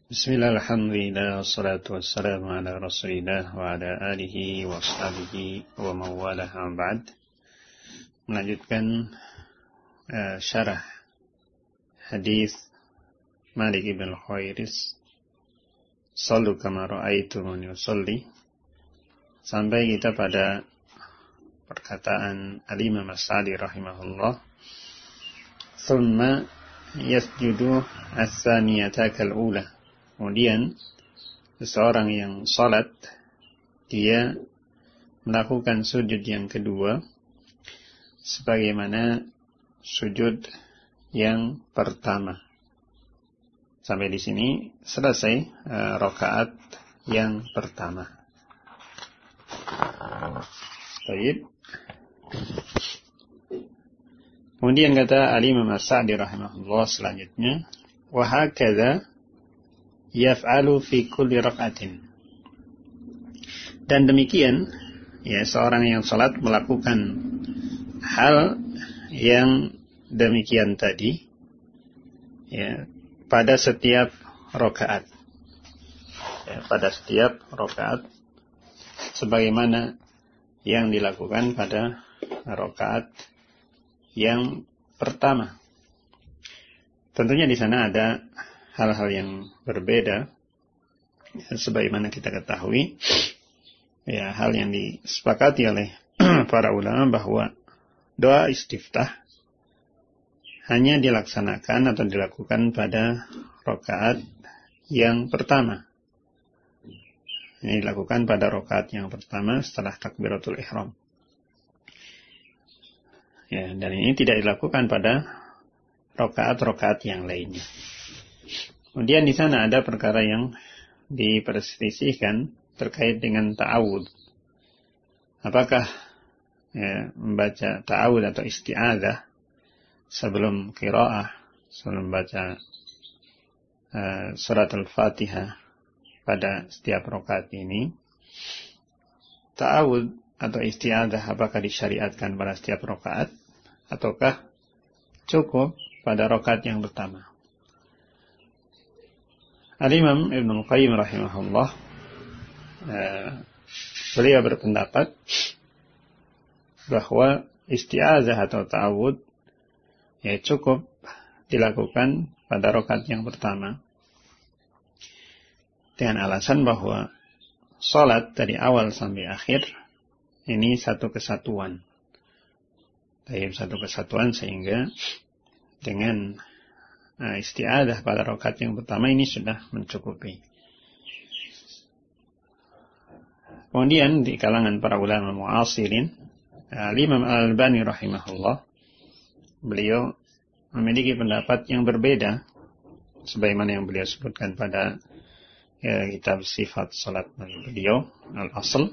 Bismillah, alhamdulillah, wassalatu wassalamu ala rasulillah wa ala alihi wa ashabihi wa mawalah ba'd. Melanjutkan syarah hadis Malik ibn al-Khuwairis, sallu kama ra'aitumuni usalli, sampai kita pada perkataan Al-Imam As-Sa'di rahimahullah, thumma yasjudu as-saniyata kal-ula. Kemudian seseorang yang salat, dia melakukan sujud yang kedua sebagaimana sujud yang pertama. Sampai di sini selesai rakaat yang pertama. Baik. Kemudian kata Al-Imam As-Sa'di rahimahullah selanjutnya, wa hakadha yaf'alu fi kulli rak'atin. Dan demikian, ya, seorang yang salat melakukan hal yang demikian tadi, ya, pada setiap rakaat. Ya, pada setiap rakaat sebagaimana yang dilakukan pada rakaat yang pertama. Tentunya di sana ada hal-hal yang berbeda, ya, sebagaimana kita ketahui, ya, hal yang disepakati oleh para ulama bahwa doa istiftah hanya dilaksanakan atau dilakukan pada rakaat yang pertama. Ini dilakukan pada rakaat yang pertama setelah takbiratul ihram. Ya, dan ini tidak dilakukan pada rakaat-rakaat yang lainnya. Kemudian di sana ada perkara yang diperselisihkan terkait dengan ta'awud. Apakah, ya, membaca ta'awud atau isti'adzah sebelum qiraah, sebelum baca surat Al-Fatihah pada setiap rakaat ini, ta'awud atau isti'adzah apakah disyariatkan pada setiap rakaat ataukah cukup pada rakaat yang pertama? Al-Imam Ibn Al-Qayyim rahimahullah, beliau berpendapat bahwa isti'adzah atau ta'awud, ya, cukup dilakukan pada rakaat yang pertama, dengan alasan bahwa salat dari awal sampai akhir ini satu kesatuan. Satu kesatuan, sehingga dengan isti'adzah pada rakaat yang pertama ini sudah mencukupi. Kemudian di kalangan para ulama mu'asirin, Imam Al-Albani rahimahullah, beliau memiliki pendapat yang berbeda sebagaimana yang beliau sebutkan pada kitab sifat salat beliau Al-Asl,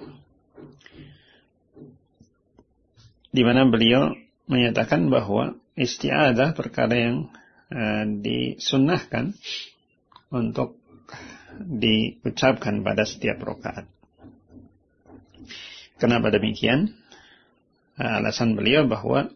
di mana beliau menyatakan bahwa isti'adzah perkara yang disunnahkan untuk diucapkan pada setiap rakaat. Kenapa demikian? Alasan beliau bahwa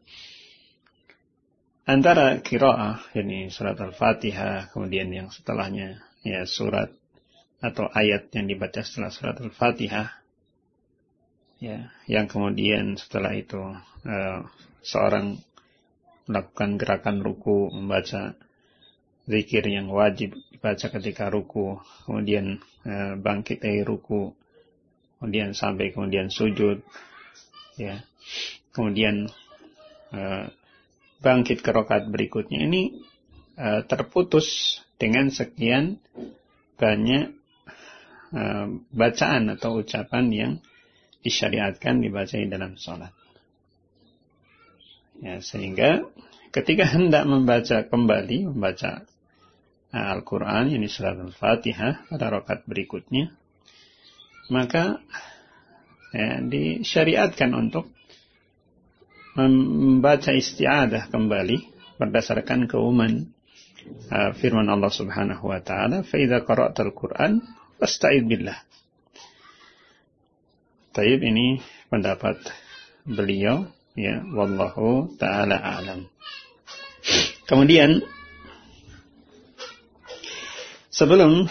antara qiraah, yakni surat Al-Fatihah, kemudian yang setelahnya, ya, surat atau ayat yang dibaca setelah surat Al-Fatihah, ya, yang kemudian setelah itu seorang melakukan gerakan ruku, membaca zikir yang wajib dibaca ketika ruku, kemudian bangkit dari ruku, kemudian sampai kemudian sujud, ya, kemudian bangkit ke rakaat berikutnya. Ini terputus dengan sekian banyak bacaan atau ucapan yang disyariatkan dibaca dalam salat. Ya, sehingga ketika hendak membaca Al-Quran, yakni surat Al-Fatihah pada rakaat berikutnya, maka, ya, disyariatkan untuk membaca isti'adzah kembali berdasarkan keumuman firman Allah Subhanahu wa taala, fa idza qara'tal Qur'an fasta'id billah. Taib, ini pendapat beliau, ya, wallahu ta'ala a'lam. Kemudian sebelum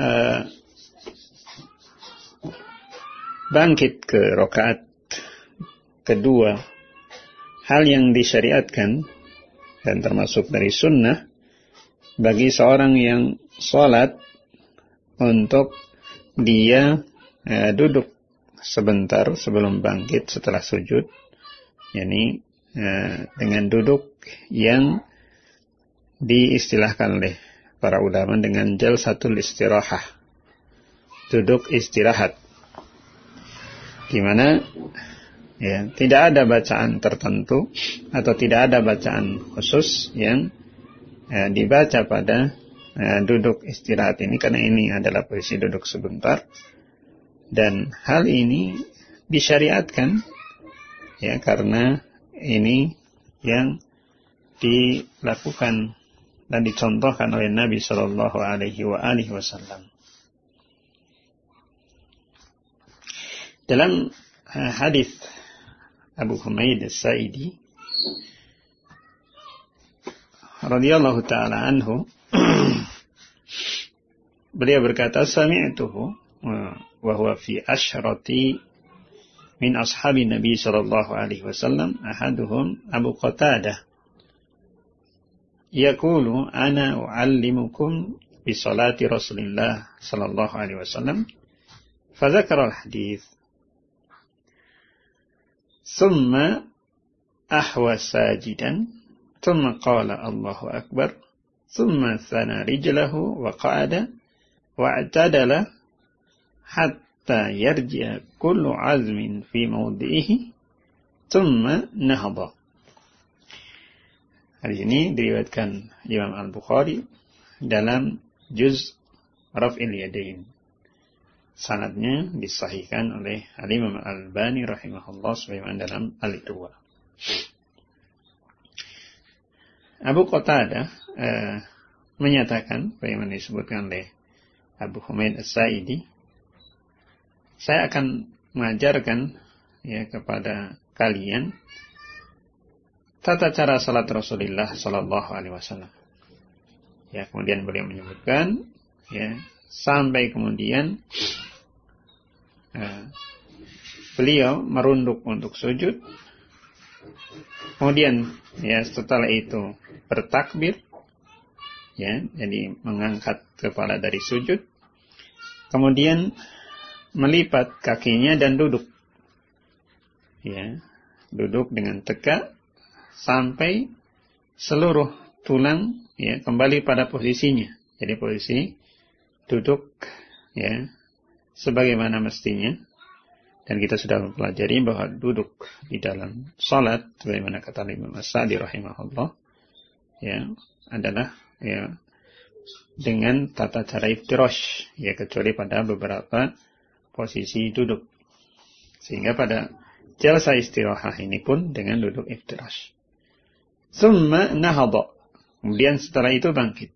bangkit ke rakaat kedua, hal yang disyariatkan dan termasuk dari sunnah bagi seorang yang sholat untuk dia duduk sebentar sebelum bangkit setelah sujud, yakni dengan duduk yang diistilahkan oleh para ulama dengan jalsatul istirahah, duduk istirahat, di mana ya, tidak ada bacaan tertentu atau tidak ada bacaan khusus yang dibaca pada duduk istirahat ini, karena ini adalah posisi duduk sebentar, dan hal ini disyariatkan ya karena ini yang dilakukan dan dicontohkan oleh Nabi Shallallahu Alaihi Wasallam. Dalam hadis Abu Humaid As-Sa'idi radhiyallahu taala anhu, beliau berkata, sami'tuhu wa huwa fi ashrati min ashabi Nabi sallallahu alaihi wasallam, ahaduhum Abu Qatadah yaqulu ana u'allimukum bi salati Rasulillah sallallahu alaihi wasallam, fa dzakara al-hadits thumma ahwa sajidan thumma qala Allahu akbar thumma thana rijlahu wa qa'ada wa'tadala hatta yarji'a kullu azmin fi mawdi'ihi thumma nahada. Hadis ini diriwayatkan Imam Al-Bukhari dalam juz Raf'il Yadain. Sanadnya disahihkan oleh Al-Imam Al-Albani rahimahullah sebagaimana dalam Al-Irwa. Abu Qatadah menyatakan, bagaimana disebutkan oleh Abu Humaid As-Sa'idi, saya akan mengajarkan ya kepada kalian tata cara salat Rasulullah sallallahu alaihi wasallam. Ya, kemudian beliau menyebutkan ya sampai kemudian beliau merunduk untuk sujud. Kemudian ya setelah itu bertakbir, ya, jadi mengangkat kepala dari sujud. Kemudian melipat kakinya dan duduk. Ya, duduk dengan tegak sampai seluruh tulang ya kembali pada posisinya. Jadi posisi duduk ya sebagaimana mestinya. Dan kita sudah mempelajari bahwa duduk di dalam salat, bagaimana kata Imam As-Sa'di rahimahullah, ya, adalah ya dengan tata cara iftirash, ya, kecuali pada beberapa posisi duduk. Sehingga pada jalsa istirahah ini pun dengan duduk iftirash. Summa nahadha. Kemudian setelah itu bangkit.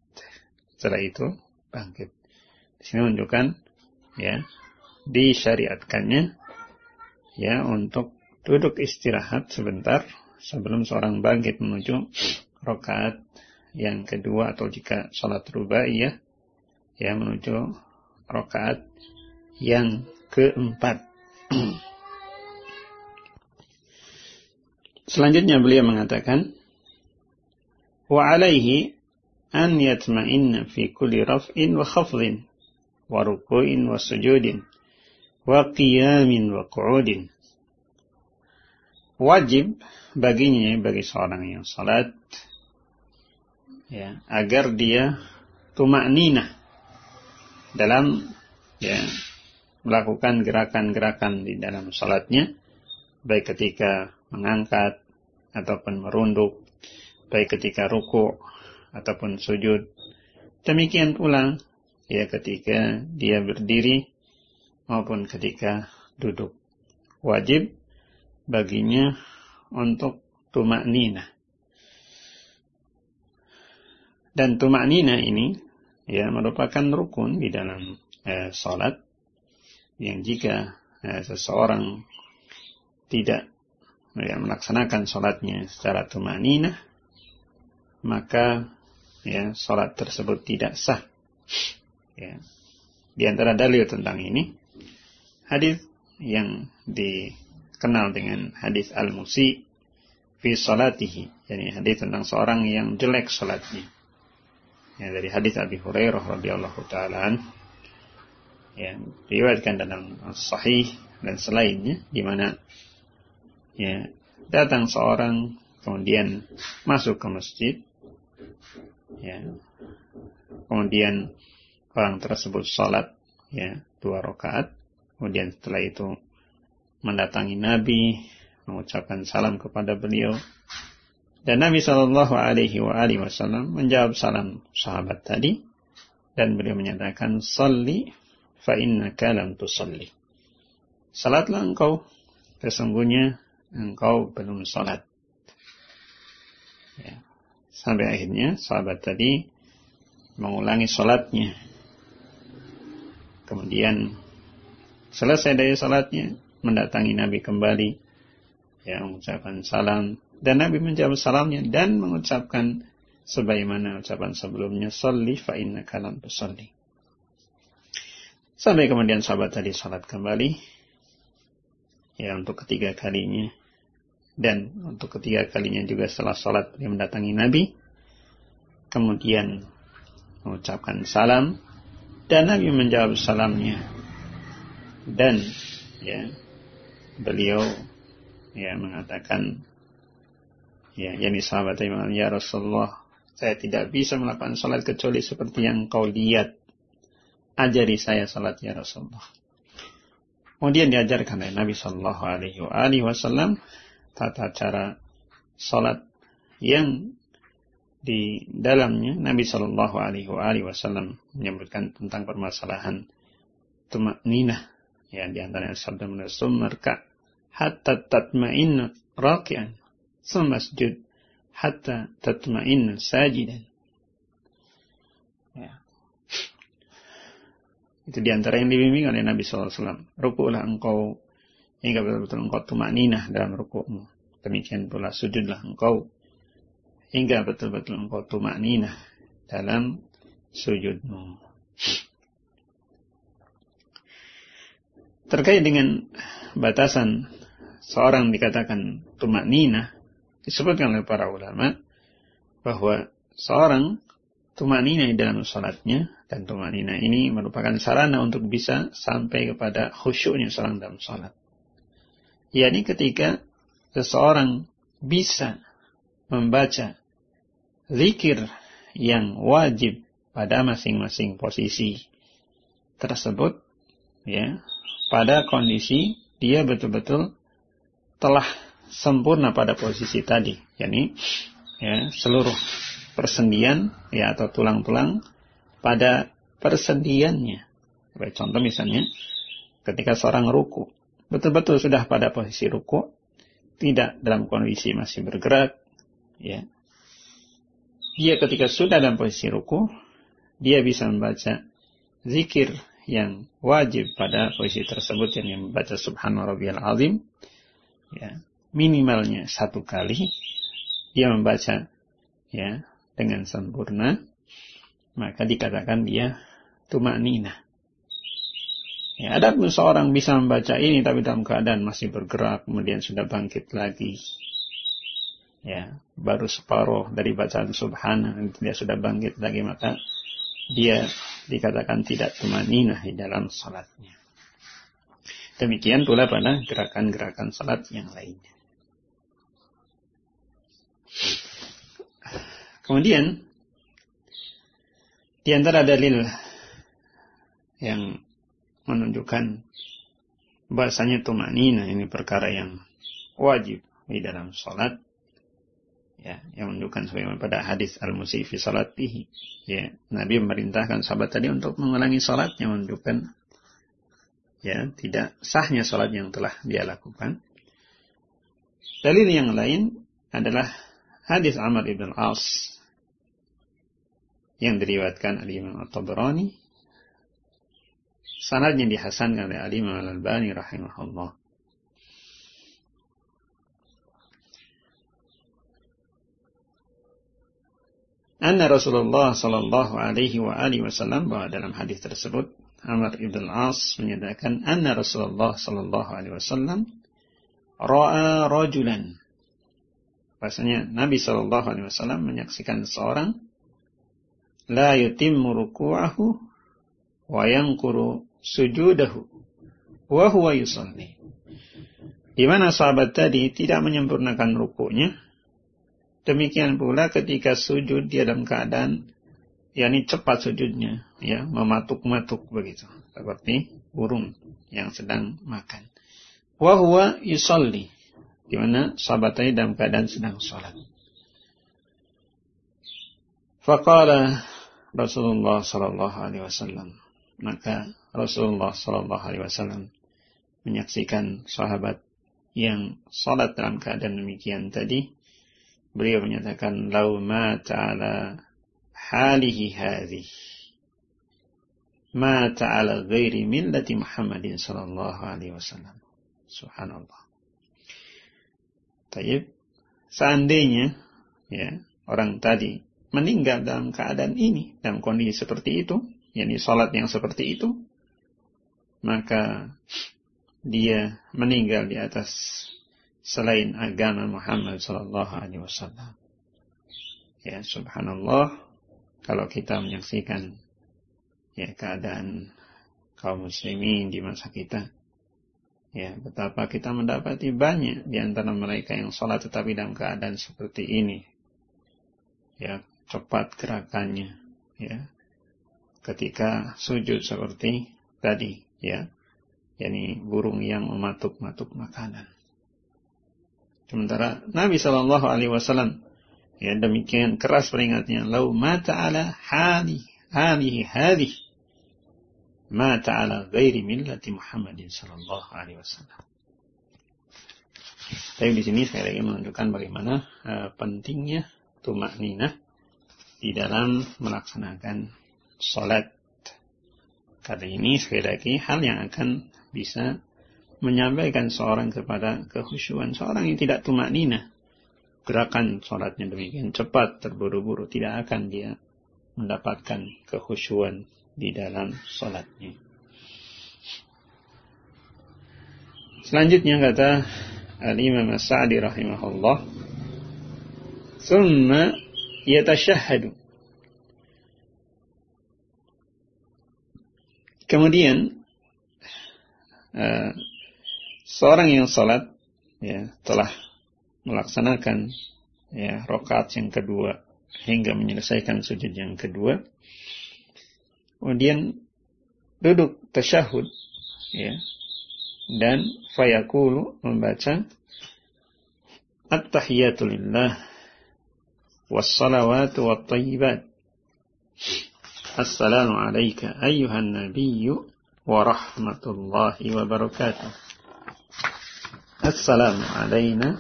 Di sini menunjukkan ya disyariatkannya ya untuk duduk istirahat sebentar sebelum seorang bangkit menuju rakaat yang kedua, atau jika salat rubaiyah ya menuju rakaat yang keempat. Selanjutnya beliau mengatakan, wa alaihi an yatma'inna fi kulli raf'in wa khafdin wa ruku'in wa sujudin wa qiyamin wa qu'udin. Wajib baginya, bagi seorang yang salat ya, agar dia tuma'ninah dalam ya melakukan gerakan-gerakan di dalam salatnya, baik ketika mengangkat ataupun merunduk, baik ketika ruku' ataupun sujud. Demikian pula ya ketika dia berdiri maupun ketika duduk. Wajib baginya untuk tuma'ninah. Dan tuma'ninah ini ya merupakan rukun di dalam salat, yang jika seseorang tidak ya melaksanakan salatnya secara tuma'ninah, maka ya salat tersebut tidak sah. Ya. Di antara dalil tentang ini, hadis yang dikenal dengan hadis al-musi fi salatihi, yani hadis tentang seorang yang jelek salatnya. Ya, dari hadis Abi Hurairah radhiyallahu taala yang diriwayatkan dalam Sahih dan selainnya, di mana ya datang seorang kemudian masuk ke masjid, ya, kemudian orang tersebut salat ya 2 rakaat, kemudian setelah itu mendatangi Nabi, mengucapkan salam kepada beliau, dan Nabi Shallallahu Alaihi Wasallam menjawab salam sahabat tadi, dan beliau menyatakan, "Salli fa innaka lam tusalli." Salatlah engkau, sesungguhnya engkau belum salat. Ya. Sampai akhirnya sahabat tadi mengulangi salatnya. Kemudian selesai dari salatnya, mendatangi Nabi kembali, ya, mengucapkan salam, dan Nabi menjawab salamnya dan mengucapkan sebagaimana ucapan sebelumnya, "Shalli fa innaka lam tusalli." Sampai kemudian sahabat tadi salat kembali, ya, untuk ketiga kalinya, dan untuk ketiga kalinya juga setelah salat dia mendatangi Nabi, kemudian mengucapkan salam, dan Nabi menjawab salamnya, dan ya beliau ya mengatakan, ya, yakni sahabat Imam, "Ya Rasulullah, saya tidak bisa melakukan salat kecuali seperti yang kau lihat. Ajari saya salat ya Rasulullah." Kemudian diajarkan oleh Nabi Shallallahu Alaihi Wasallam tata cara salat yang di dalamnya Nabi Shallallahu Alaihi Wasallam menyebutkan tentang permasalahan tumakninah, ya, di antaranya sabda Rasul, "Marka hatta tatma'inna raki'an, sumasjud hatta tatma'inna sajidan." Ya. Itu di antara yang dibimbing oleh Nabi SAW. Rukuklah engkau hingga betul-betul engkau tumakninah dalam rukukmu. Demikian pula sujudlah engkau hingga betul-betul engkau tumakninah dalam sujudmu. Terkait dengan batasan seorang dikatakan tumakninah, disebutkan oleh para ulama bahwa seorang tumakninah di dalam salatnya, dan tumakninah ini merupakan sarana untuk bisa sampai kepada khusyuknya seorang dalam salat. yakni ketika seseorang bisa membaca zikir yang wajib pada masing-masing posisi tersebut, ya, pada kondisi dia betul-betul telah sempurna pada posisi tadi, yakni ya, seluruh persendian ya atau tulang-tulang pada persendiannya. Sebagai contoh misalnya ketika seorang ruku, betul-betul sudah pada posisi ruku, tidak dalam kondisi masih bergerak, ya. Dia ketika sudah dalam posisi ruku, dia bisa membaca zikir yang wajib pada posisi tersebut, yang membaca Subhana Rabbiyal Azim, ya, minimalnya 1 kali. Dia membaca ya dengan sempurna, maka dikatakan dia tumakninah. Ya, adapun seorang bisa membaca ini tapi dalam keadaan masih bergerak, kemudian sudah bangkit lagi, ya, baru separuh dari bacaan Subhana, dia sudah bangkit lagi, maka dia dikatakan tidak tumakninah di dalam salatnya. Demikian pula pada gerakan-gerakan salat yang lainnya. Kemudian di antara dalil yang menunjukkan bahasanya tumakninah ini perkara yang wajib di dalam salat, ya, yang menunjukkan sebagaimana pada hadis al-musi fi salatihi, ya, Nabi memerintahkan sahabat tadi untuk mengulangi salatnya, menunjukkan ya tidak sahnya salat yang telah dia lakukan. Dalil yang lain adalah hadis Amr ibn al-As yang diriwayatkan oleh Imam At-Tabrani, sanadnya dihasankan oleh Imam Al-Albani rahimahullah. anna Rasulullah sallallahu alaihi wa alihi wasallam, bahwa dalam hadis tersebut Amr ibn al-As menyatakan anna Rasulullah sallallahu alaihi wasallam ra'a rajulan, bahasanya Nabi sallallahu alaihi wasallam menyaksikan seorang la yutimmu ruku'ahu wa yanquru sujudahu wa huwa yusalli, di mana sahabat tadi tidak menyempurnakan rukuknya, demikian pula ketika sujud dia dalam keadaan yakni cepat sujudnya, ya, mematuk-matuk begitu, seperti burung yang sedang makan. Wa huwa yusalli, di mana sahabat tadi dalam keadaan sedang salat. Faqala Rasulullah sallallahu alaihi wasallam, maka Rasulullah sallallahu alaihi wasallam menyaksikan sahabat yang salat dalam keadaan demikian tadi, beliau menyatakan lau mata ala halihi hadhihi mata ala ghairi millati Muhammadin sallallahu alaihi wasallam. Subhanallah. Taib, seandainya ya orang tadi meninggal dalam keadaan ini, dalam kondisi seperti itu, yakni salat yang seperti itu, maka dia meninggal di atas selain agama Muhammad sallallahu alaihi wasallam. Ya, subhanallah, kalau kita menyaksikan ya keadaan kaum muslimin di masa kita, ya, betapa kita mendapati banyak di antara mereka yang salat tetapi dalam keadaan seperti ini. Ya, cepat gerakannya, ya. Ketika sujud seperti tadi, ya, yakni burung yang mematuk-matuk makanan. Sementara Nabi sallallahu alaihi wasallam ya demikian keras peringatnya, lau mata ala halihi hadhihi mata ala ghairi millati Muhammadin sallallahu alaihi wasallam. Tapi di sini sekali lagi menunjukkan bagaimana pentingnya tumakninah di dalam melaksanakan salat. Karena ini sekali lagi hal yang akan bisa menyampaikan seorang kepada kekhusyuan. Seorang yang tidak tumakninah, gerakan salatnya demikian cepat, terburu-buru, tidak akan dia mendapatkan kekhusyuan di dalam salatnya. Selanjutnya kata Al-Imam As-Sa'di rahimahullah, "Tsumma yatashahhadu." Kemudian seorang yang salat ya telah melaksanakan ya rakaat yang kedua hingga menyelesaikan sujud yang kedua, kemudian duduk tasyahud ya, dan fayaqulu membaca at-tahiyatu lillah was-salawatu wat-thayyibat, assalamu alayka ayyuhan nabiyyu wa rahmatullahi wa barakatuh, assalamu alayna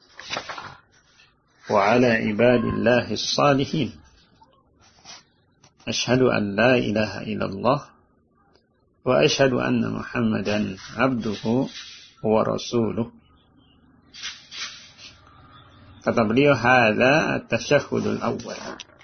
wa ala ibadillahi as-salihin, ashhadu an la ilaha illallah wa ashhadu anna Muhammadan abduhu wa rasuluh. Kata beliau, hadza at-tasyahhudul awwal.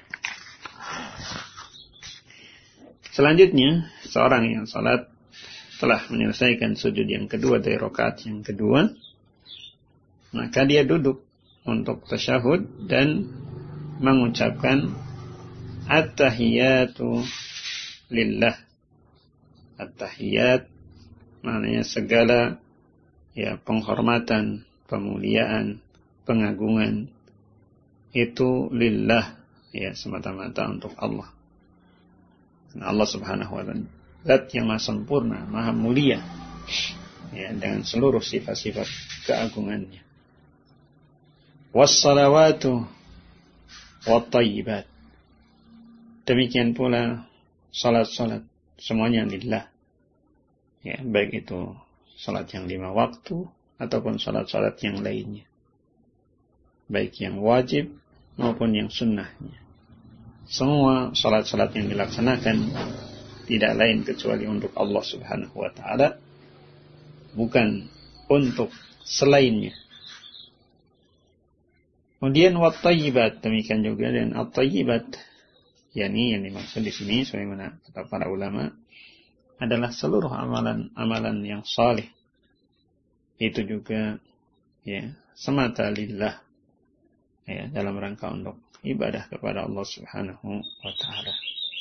Selanjutnya, seorang yang salat telah menyelesaikan sujud yang kedua dari rakaat yang kedua, maka dia duduk untuk tasyahud dan mengucapkan at-tahiyatu lillah. At-tahiyat maknanya segala ya penghormatan, pemuliaan, pengagungan itu lillah, ya semata-mata untuk Allah. Karena Allah Subhanahu wa ta'ala zat yang maha sempurna, maha mulia ya dengan seluruh sifat-sifat keagungannya. Was-salawatu wat-thayyibat. Demikian pula salat-salat semuanya lillah. Ya, baik itu salat yang 5 waktu ataupun salat-salat yang lainnya. Baik yang wajib maupun yang sunnahnya. Semua salat-salat yang dilaksanakan tidak lain kecuali untuk Allah Subhanahu wa ta'ala, bukan untuk selainnya. Kemudian wat-thayyibat, demikian juga dan at-thayyibat yakni yang dimaksud di sini sebagaimana kata para ulama adalah seluruh amalan yang saleh. Itu juga ya semata lillah, ya, dalam rangka untuk ibadah kepada Allah Subhanahu wa taala.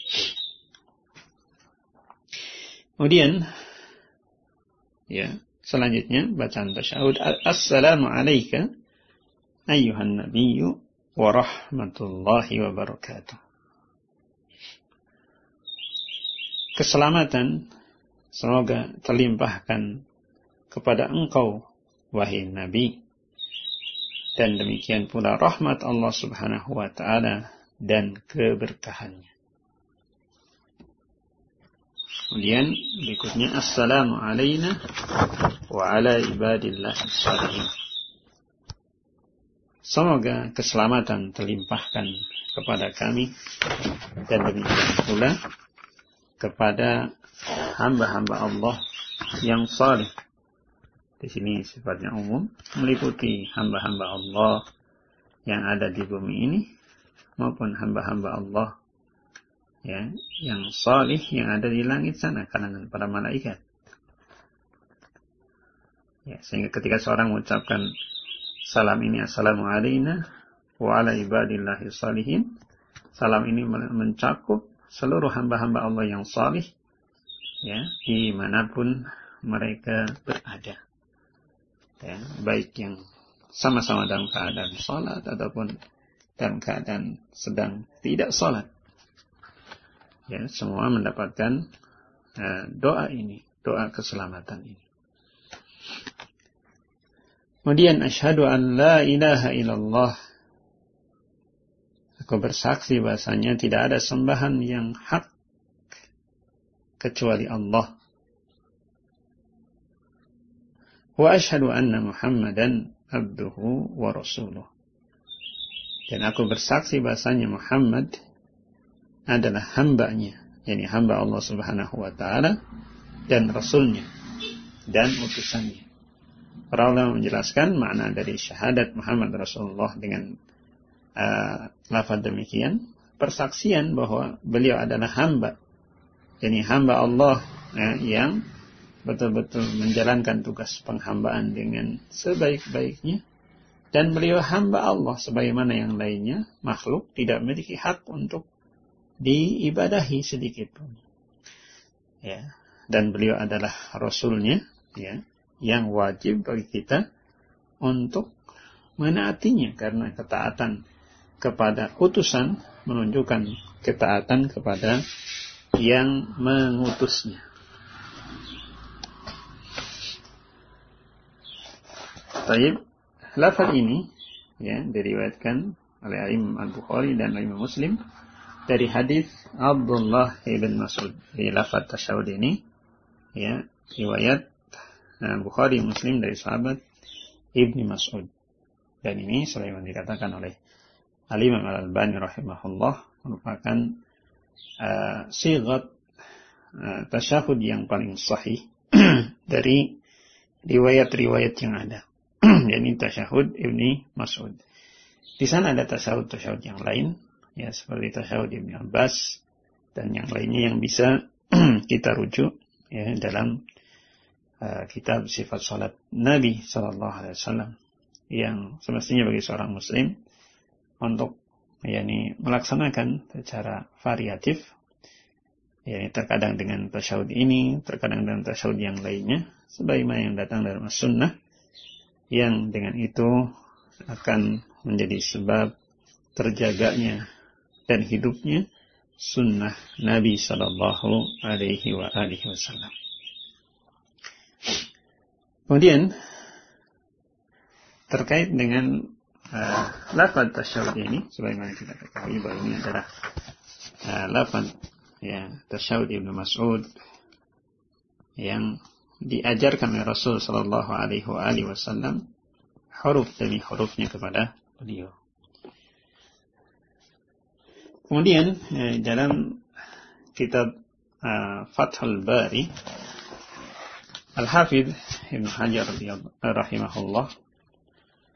Kemudian ya, selanjutnya bacaan tasyahud, assalamu alayka ayyuhan nabiyyu wa rahmatullahi wa barakatuh. Keselamatan semoga terlimpahkan kepada engkau, wahai Nabi, dan demikian pula rahmat Allah Subhanahu wa taala dan keberkahannya. Kemudian berikutnya assalamu alayna wa ala ibadillahi shalihin. Semoga keselamatan terlimpahkan kepada kami dan demikian pula kepada hamba-hamba Allah yang saleh. Di sini sifatnya umum, meliputi hamba-hamba Allah yang ada di bumi ini maupun hamba-hamba Allah ya yang saleh yang ada di langit sana, kalangan para malaikat. Ya, sehingga ketika seorang mengucapkan salam ini, assalamu alayna wa ala ibadillahi shalihin, salam ini mencakup seluruh hamba-hamba Allah yang saleh ya dimanapun mereka berada, ya, baik yang sama-sama dalam keadaan salat ataupun dalam keadaan sedang tidak salat, ya, semua mendapatkan doa ini, doa keselamatan ini. Kemudian asyhadu an la ilaha illallah, aku bersaksi bahasanya tidak ada sembahan yang hak kecuali Allah. Wa asyhadu anna Muhammadan abduhu wa rasuluh, dan aku bersaksi bahasanya Muhammad adalah hambanya, yakni hamba Allah Subhanahu wa taala dan rasulnya dan utusannya. Para ulama menjelaskan makna dari syahadat Muhammad Rasulullah dengan lafaz demikian, persaksian bahwa beliau adalah hamba, yakni hamba Allah yang betul-betul menjalankan tugas penghambaan dengan sebaik-baiknya, dan beliau hamba Allah sebagaimana yang lainnya makhluk tidak memiliki hak untuk diibadahi sedikit pun. Ya, dan beliau adalah rasulnya, ya, yang wajib bagi kita untuk menaatinya, karena ketaatan kepada utusan menunjukkan ketaatan kepada yang mengutusnya. Baik, lafaz ini ya diriwayatkan oleh Imam Al-Bukhari dan Imam Muslim dari hadis Abdullah ibn Mas'ud. Di lafaz tasyahud ini ya riwayat Bukhari Muslim dari sahabat Ibni Mas'ud. Dan ini sebagaimana dikatakan oleh Al-Imam Al-Albani rahimahullah merupakan sigat tasyahud yang paling sahih dari riwayat-riwayat yang ada. Yakni tasyahud Ibni Mas'ud. Di sana ada tasyahud yang lain, ya, seperti tasyahud Ibni Abbas dan yang lainnya yang bisa kita rujuk ya dalam kitab sifat salat Nabi sallallahu alaihi wasallam, yang semestinya bagi seorang muslim untuk yakni melaksanakan secara variatif, yakni terkadang dengan tasyahud ini, terkadang dengan tasyahud yang lainnya, sebagaimana yang datang dalam as-sunnah, yang dengan itu akan menjadi sebab terjaganya dan hidupnya sunnah Nabi sallallahu alaihi wasallam. Kemudian terkait dengan lafaz tasyahud ini, sebagaimana kita ketahui bahwa ini adalah lafaz ya tasyahud Ibnu Mas'ud yang diajarkan oleh Rasul sallallahu alaihi wasallam huruf demi hurufnya kepada beliau. Kemudian dalam kitab Fathul Bari, Al-Hafidh Ibn Hajar rahimahullah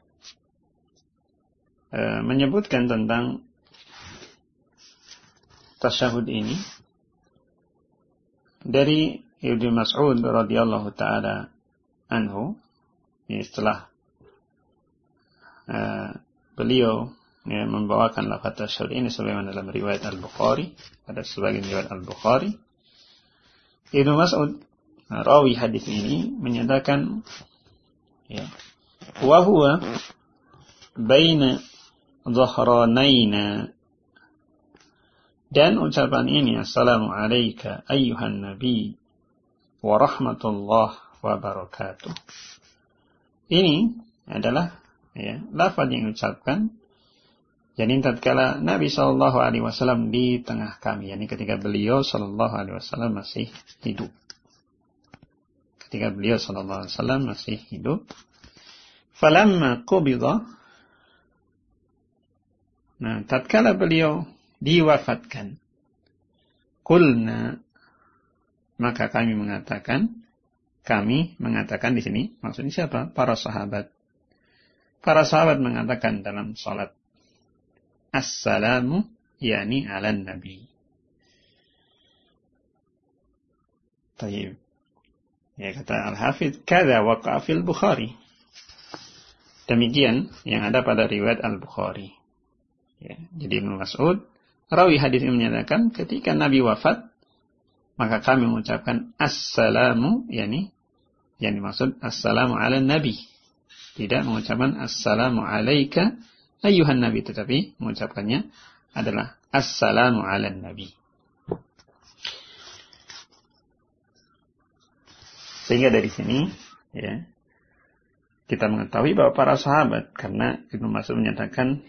menyebutkan tentang tasyahud ini dari Ibnu Mas'ud radhiyallahu taala anhu, setelah beliau membawakan lafaz tasyahud ini sebagaimana dalam riwayat Al-Bukhari, pada sebagian riwayat Al-Bukhari, Ibnu Mas'ud rawi hadis ini menyatakan, wa huwa baina dhahranaina, dan ucapan ini, assalamu alayka ayyuhan nabi wa rahmatullah wa barakatuh, ini adalah lafaz yang diucapkan jadi tatkala Nabi sallallahu alaihi wasallam di tengah kami, yakni ketika beliau sallallahu alaihi wasallam masih hidup. Ketika beliau sallallahu alaihi wasallam masih hidup, falamma qubida, tatkala beliau diwafatkan, qulna, maka kami mengatakan di sini maksudnya siapa? Para sahabat. Para sahabat mengatakan dalam salat, assalamu yani ala nabi. Tayyib. Kata Al-Hafidz, kada waqa'a fil Bukhari. Demikian yang ada pada riwayat Al-Bukhari. Jadi Ibnu Mas'ud, rawi hadis ini menyatakan ketika Nabi wafat, maka kami mengucapkan assalamu, yani maksud assalamu ala nabi. Tidak mengucapkan assalamu alaika ayyuhan nabi, tetapi mengucapkannya adalah assalamu ala nabi. Sehingga dari sini kita mengetahui bahwa para sahabat, karena Ibnu Mas'ud menyatakan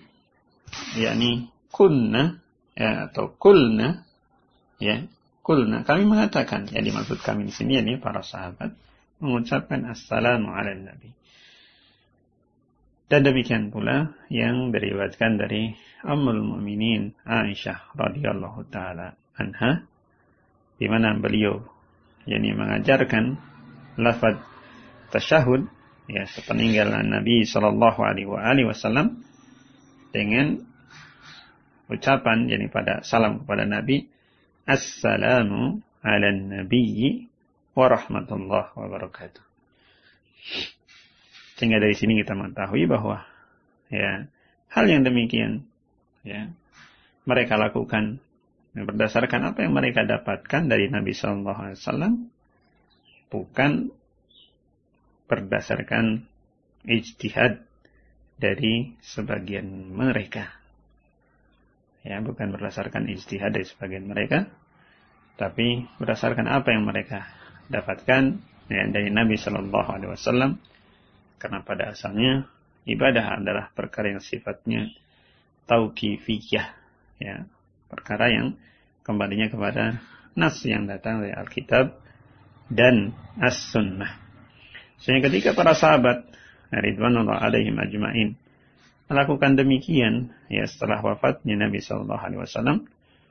kunna atau kulna, kami mengatakan, jadi maksud kami di sini para sahabat mengucapkan assalamu ala nabi. Dan demikian pula yang diriwayatkan dari Ummul Mukminin Aisyah radhiyallahu taala anha, di mana beliau mengajarkan lafaz tasyahud sepeninggalan Nabi sallallahu alaihi wasallam dengan ucapan pada salam kepada Nabi, assalamu ala nabiyyi wa rahmatullah wa barakatuh. Sehingga dari sini kita mengetahui bahwa hal yang demikian mereka lakukan berdasarkan apa yang mereka dapatkan dari Nabi sallallahu alaihi wasallam, bukan berdasarkan ijtihad dari sebagian mereka. Bukan berdasarkan ijtihad dari sebagian mereka, tapi berdasarkan apa yang mereka dapatkan dari Nabi sallallahu alaihi wasallam. Karena pada asalnya ibadah adalah perkara yang sifatnya tauqifiyah, perkara yang kembalinya kepada nas yang datang dari Alkitab dan As-Sunnah. Sehingga ketika para sahabat ridwanullah alaihim ajma'in melakukan demikian setelah wafatnya Nabi sallallahu alaihi wasallam,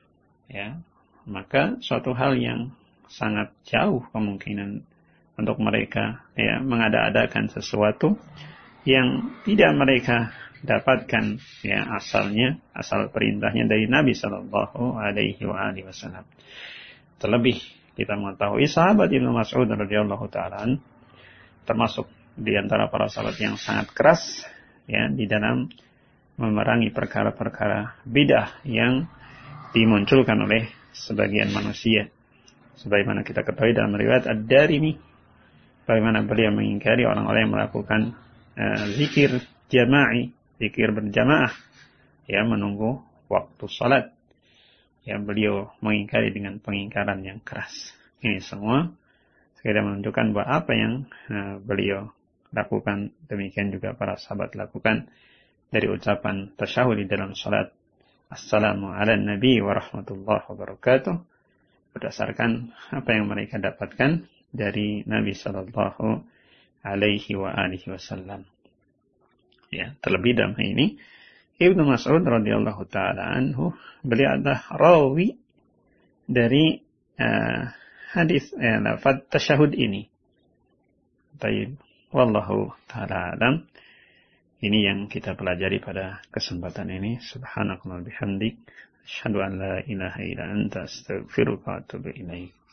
maka suatu hal yang sangat jauh kemungkinan untuk mereka mengada-adakan sesuatu yang tidak mereka dapatkan asal perintahnya dari Nabi sallallahu alaihi wasallam. Terlebih kita mengetahui sahabat Ibnu Mas'ud radhiyallahu taala termasuk di antara para sahabat yang sangat keras di dalam memerangi perkara-perkara bidah yang dimunculkan oleh sebagian manusia. Sebagaimana kita ketahui dalam riwayat Ad-Darimi, bagaimana beliau mengingkari orang-orang yang melakukan zikir jama'i, zikir berjamaah, menunggu waktu salat. Beliau mengingkari dengan pengingkaran yang keras. Ini semua sekadar menunjukkan bahwa apa yang beliau lakukan, demikian juga para sahabat lakukan dari ucapan tasyahud di dalam salat, assalamu ala nabi wa rahmatullah wa barakatuh, berdasarkan apa yang mereka dapatkan dari Nabi sallallahu alaihi wa alihi wasallam. Terlebih dalam hal ini Ibnu Mas'ud radhiyallahu taala anhu, beliau adalah rawi dari hadis lafaz tasyahud ini. Baik, wallahu taala alam. Ini yang kita pelajari pada kesempatan ini. Subhanakallahumma bihamdik, Asyhadu an la ilaha illa anta astaghfiruka wa atubu ilaik.